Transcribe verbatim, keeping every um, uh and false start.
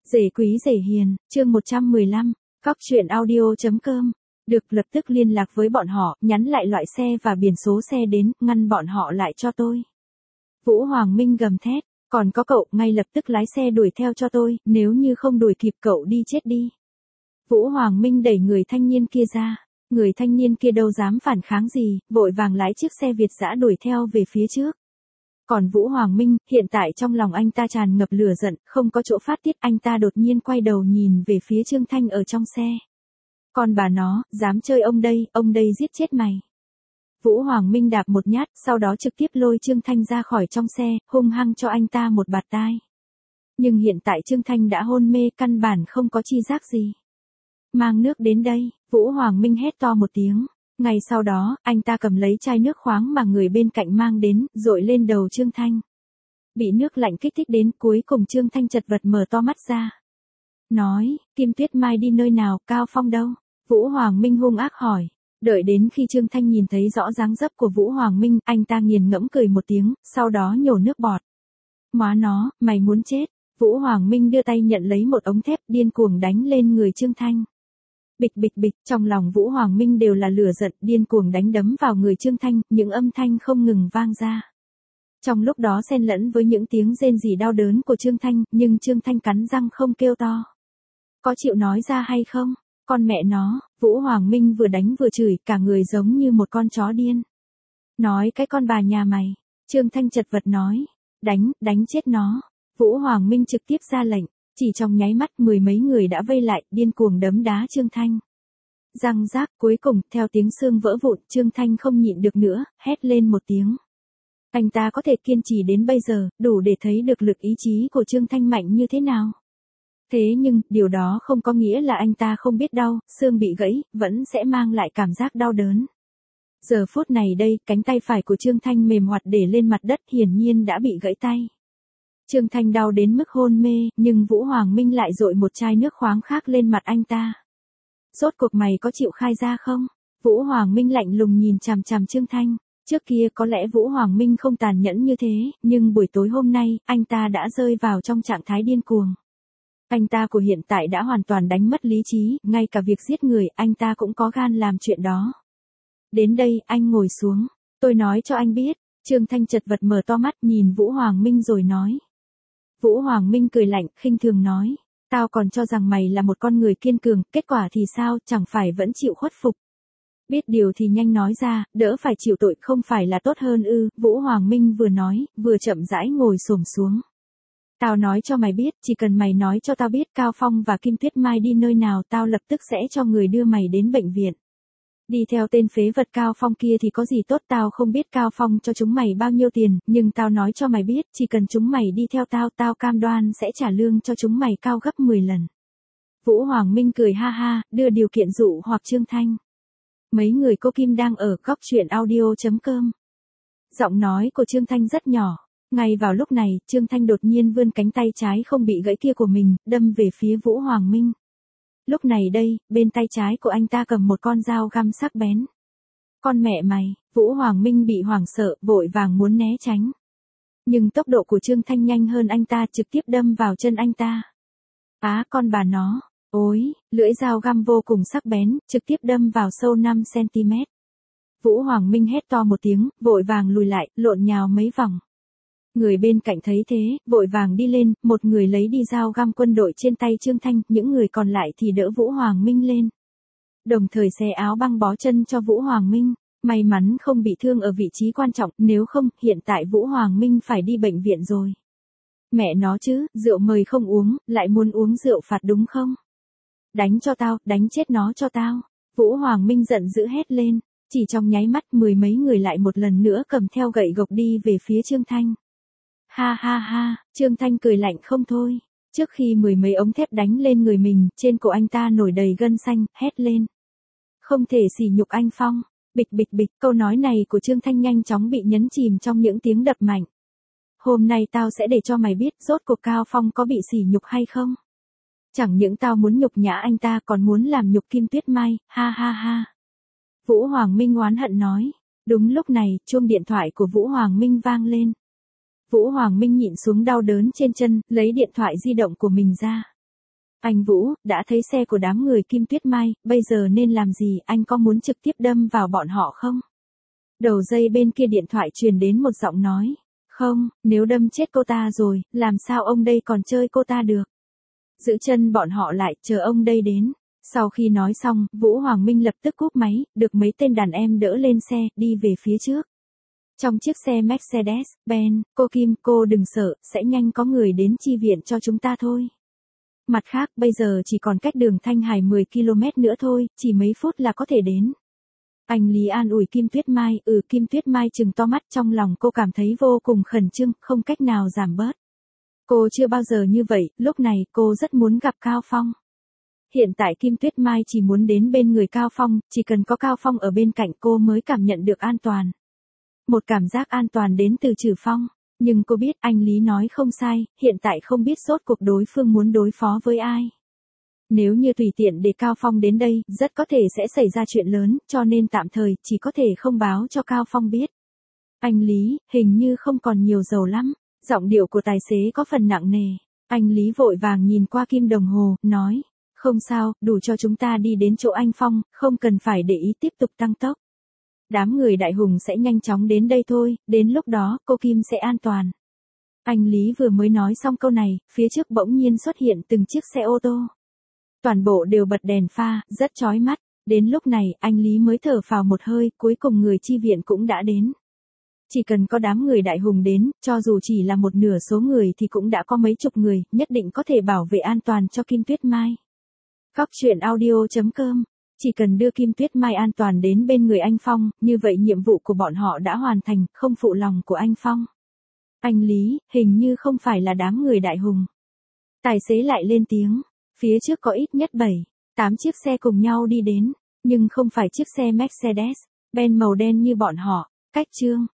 Rể quý rể hiền, chương một trăm mười lăm, cóc truyện audio chấm com. Được lập tức liên lạc với bọn họ, nhắn lại loại xe và biển số xe đến, ngăn bọn họ lại cho tôi. Vũ Hoàng Minh gầm thét, còn có cậu, ngay lập tức lái xe đuổi theo cho tôi, nếu như không đuổi kịp cậu đi chết đi. Vũ Hoàng Minh đẩy người thanh niên kia ra, người thanh niên kia đâu dám phản kháng gì, vội vàng lái chiếc xe Việt dã đuổi theo về phía trước. Còn Vũ Hoàng Minh, hiện tại trong lòng anh ta tràn ngập lửa giận, không có chỗ phát tiết, anh ta đột nhiên quay đầu nhìn về phía Trương Thanh ở trong xe. Còn bà nó, dám chơi ông đây, ông đây giết chết mày. Vũ Hoàng Minh đạp một nhát, sau đó trực tiếp lôi Trương Thanh ra khỏi trong xe, hung hăng cho anh ta một bạt tai. Nhưng hiện tại Trương Thanh đã hôn mê, căn bản không có chi giác gì. Mang nước đến đây, Vũ Hoàng Minh hét to một tiếng. Ngay sau đó, anh ta cầm lấy chai nước khoáng mà người bên cạnh mang đến, dội lên đầu Trương Thanh. Bị nước lạnh kích thích đến, cuối cùng Trương Thanh chật vật mở to mắt ra. Nói, Kim Tuyết Mai đi nơi nào, Cao Phong đâu? Vũ Hoàng Minh hung ác hỏi. Đợi đến khi Trương Thanh nhìn thấy rõ dáng dấp của Vũ Hoàng Minh, anh ta nghiền ngẫm cười một tiếng, sau đó nhổ nước bọt. Móa nó, mày muốn chết. Vũ Hoàng Minh đưa tay nhận lấy một ống thép, điên cuồng đánh lên người Trương Thanh. Bịch bịch bịch, trong lòng Vũ Hoàng Minh đều là lửa giận, điên cuồng đánh đấm vào người Trương Thanh, những âm thanh không ngừng vang ra. Trong lúc đó xen lẫn với những tiếng rên rỉ đau đớn của Trương Thanh, nhưng Trương Thanh cắn răng không kêu to. Có chịu nói ra hay không? Con mẹ nó, Vũ Hoàng Minh vừa đánh vừa chửi, cả người giống như một con chó điên. Nói cái con bà nhà mày, Trương Thanh chật vật nói, đánh, đánh chết nó. Vũ Hoàng Minh trực tiếp ra lệnh. Chỉ trong nháy mắt mười mấy người đã vây lại, điên cuồng đấm đá Trương Thanh. Răng rác, cuối cùng, theo tiếng xương vỡ vụn, Trương Thanh không nhịn được nữa, hét lên một tiếng. Anh ta có thể kiên trì đến bây giờ, đủ để thấy được lực ý chí của Trương Thanh mạnh như thế nào. Thế nhưng, điều đó không có nghĩa là anh ta không biết đau, xương bị gãy, vẫn sẽ mang lại cảm giác đau đớn. Giờ phút này đây, cánh tay phải của Trương Thanh mềm hoạt để lên mặt đất, hiển nhiên đã bị gãy tay. Trương Thanh đau đến mức hôn mê, nhưng Vũ Hoàng Minh lại dội một chai nước khoáng khác lên mặt anh ta. Rốt cuộc mày có chịu khai ra không? Vũ Hoàng Minh lạnh lùng nhìn chằm chằm Trương Thanh. Trước kia có lẽ Vũ Hoàng Minh không tàn nhẫn như thế, nhưng buổi tối hôm nay, anh ta đã rơi vào trong trạng thái điên cuồng. Anh ta của hiện tại đã hoàn toàn đánh mất lý trí, ngay cả việc giết người, anh ta cũng có gan làm chuyện đó. Đến đây, anh ngồi xuống. Tôi nói cho anh biết. Trương Thanh chật vật mở to mắt nhìn Vũ Hoàng Minh rồi nói. Vũ Hoàng Minh cười lạnh, khinh thường nói, tao còn cho rằng mày là một con người kiên cường, kết quả thì sao, chẳng phải vẫn chịu khuất phục. Biết điều thì nhanh nói ra, đỡ phải chịu tội không phải là tốt hơn ư, Vũ Hoàng Minh vừa nói, vừa chậm rãi ngồi xổm xuống. Tao nói cho mày biết, chỉ cần mày nói cho tao biết Cao Phong và Kim Tuyết Mai đi nơi nào, tao lập tức sẽ cho người đưa mày đến bệnh viện. Đi theo tên phế vật Cao Phong kia thì có gì tốt, tao không biết Cao Phong cho chúng mày bao nhiêu tiền, nhưng tao nói cho mày biết, chỉ cần chúng mày đi theo tao, tao cam đoan sẽ trả lương cho chúng mày cao gấp mười lần. Vũ Hoàng Minh cười ha ha, đưa điều kiện dụ hoặc Trương Thanh. Mấy người cô Kim đang ở góc truyện audio chấm com. Giọng nói của Trương Thanh rất nhỏ. Ngay vào lúc này, Trương Thanh đột nhiên vươn cánh tay trái không bị gãy kia của mình, đâm về phía Vũ Hoàng Minh. Lúc này đây, bên tay trái của anh ta cầm một con dao găm sắc bén. Con mẹ mày, Vũ Hoàng Minh bị hoảng sợ, vội vàng muốn né tránh. Nhưng tốc độ của Trương Thanh nhanh hơn anh ta, trực tiếp đâm vào chân anh ta. Á con bà nó, ối, lưỡi dao găm vô cùng sắc bén, trực tiếp đâm vào sâu năm xăng ti mét. Vũ Hoàng Minh hét to một tiếng, vội vàng lùi lại, lộn nhào mấy vòng. Người bên cạnh thấy thế, vội vàng đi lên, một người lấy đi dao găm quân đội trên tay Trương Thanh, những người còn lại thì đỡ Vũ Hoàng Minh lên. Đồng thời xé áo băng bó chân cho Vũ Hoàng Minh, may mắn không bị thương ở vị trí quan trọng, nếu không, hiện tại Vũ Hoàng Minh phải đi bệnh viện rồi. Mẹ nó chứ, rượu mời không uống, lại muốn uống rượu phạt đúng không? Đánh cho tao, đánh chết nó cho tao. Vũ Hoàng Minh giận dữ hét lên, chỉ trong nháy mắt mười mấy người lại một lần nữa cầm theo gậy gộc đi về phía Trương Thanh. Ha ha ha, Trương Thanh cười lạnh không thôi. Trước khi mười mấy ống thép đánh lên người mình, trên cổ anh ta nổi đầy gân xanh, hét lên. Không thể sỉ nhục anh Phong. Bịch bịch bịch, câu nói này của Trương Thanh nhanh chóng bị nhấn chìm trong những tiếng đập mạnh. Hôm nay tao sẽ để cho mày biết rốt cuộc Cao Phong có bị sỉ nhục hay không. Chẳng những tao muốn nhục nhã anh ta còn muốn làm nhục Kim Tuyết Mai, ha ha ha. Vũ Hoàng Minh oán hận nói. Đúng lúc này, chuông điện thoại của Vũ Hoàng Minh vang lên. Vũ Hoàng Minh nhịn xuống đau đớn trên chân, lấy điện thoại di động của mình ra. Anh Vũ, đã thấy xe của đám người Kim Tuyết Mai, bây giờ nên làm gì, anh có muốn trực tiếp đâm vào bọn họ không? Đầu dây bên kia điện thoại truyền đến một giọng nói. Không, nếu đâm chết cô ta rồi, làm sao ông đây còn chơi cô ta được? Giữ chân bọn họ lại, chờ ông đây đến. Sau khi nói xong, Vũ Hoàng Minh lập tức cúp máy, được mấy tên đàn em đỡ lên xe, đi về phía trước. Trong chiếc xe Mercedes-Benz, cô Kim, cô đừng sợ, sẽ nhanh có người đến chi viện cho chúng ta thôi. Mặt khác, bây giờ chỉ còn cách đường Thanh Hải mười ki lô mét nữa thôi, chỉ mấy phút là có thể đến. Anh Lý an ủi Kim Tuyết Mai, ừ Kim Tuyết Mai trừng to mắt, trong lòng cô cảm thấy vô cùng khẩn trương, không cách nào giảm bớt. Cô chưa bao giờ như vậy, lúc này cô rất muốn gặp Cao Phong. Hiện tại Kim Tuyết Mai chỉ muốn đến bên người Cao Phong, chỉ cần có Cao Phong ở bên cạnh cô mới cảm nhận được an toàn. Một cảm giác an toàn đến từ Trừ Phong. Nhưng cô biết anh Lý nói không sai, hiện tại không biết rốt cuộc đối phương muốn đối phó với ai. Nếu như tùy tiện để Cao Phong đến đây, rất có thể sẽ xảy ra chuyện lớn, cho nên tạm thời chỉ có thể không báo cho Cao Phong biết. Anh Lý, hình như không còn nhiều dầu lắm. Giọng điệu của tài xế có phần nặng nề. Anh Lý vội vàng nhìn qua kim đồng hồ, nói. Không sao, đủ cho chúng ta đi đến chỗ anh Phong, không cần phải để ý tiếp tục tăng tốc. Đám người Đại Hùng sẽ nhanh chóng đến đây thôi, đến lúc đó, cô Kim sẽ an toàn. Anh Lý vừa mới nói xong câu này, phía trước bỗng nhiên xuất hiện từng chiếc xe ô tô. Toàn bộ đều bật đèn pha, rất chói mắt. Đến lúc này, anh Lý mới thở phào một hơi, cuối cùng người chi viện cũng đã đến. Chỉ cần có đám người Đại Hùng đến, cho dù chỉ là một nửa số người thì cũng đã có mấy chục người, nhất định có thể bảo vệ an toàn cho Kim Tuyết Mai. Cóc truyện audio chấm com. Chỉ cần đưa Kim Tuyết Mai an toàn đến bên người anh Phong, như vậy nhiệm vụ của bọn họ đã hoàn thành, không phụ lòng của anh Phong. Anh Lý, hình như không phải là đám người Đại Hùng. Tài xế lại lên tiếng, phía trước có ít nhất bảy, tám chiếc xe cùng nhau đi đến, nhưng không phải chiếc xe Mercedes-Benz màu đen như bọn họ. Cách chương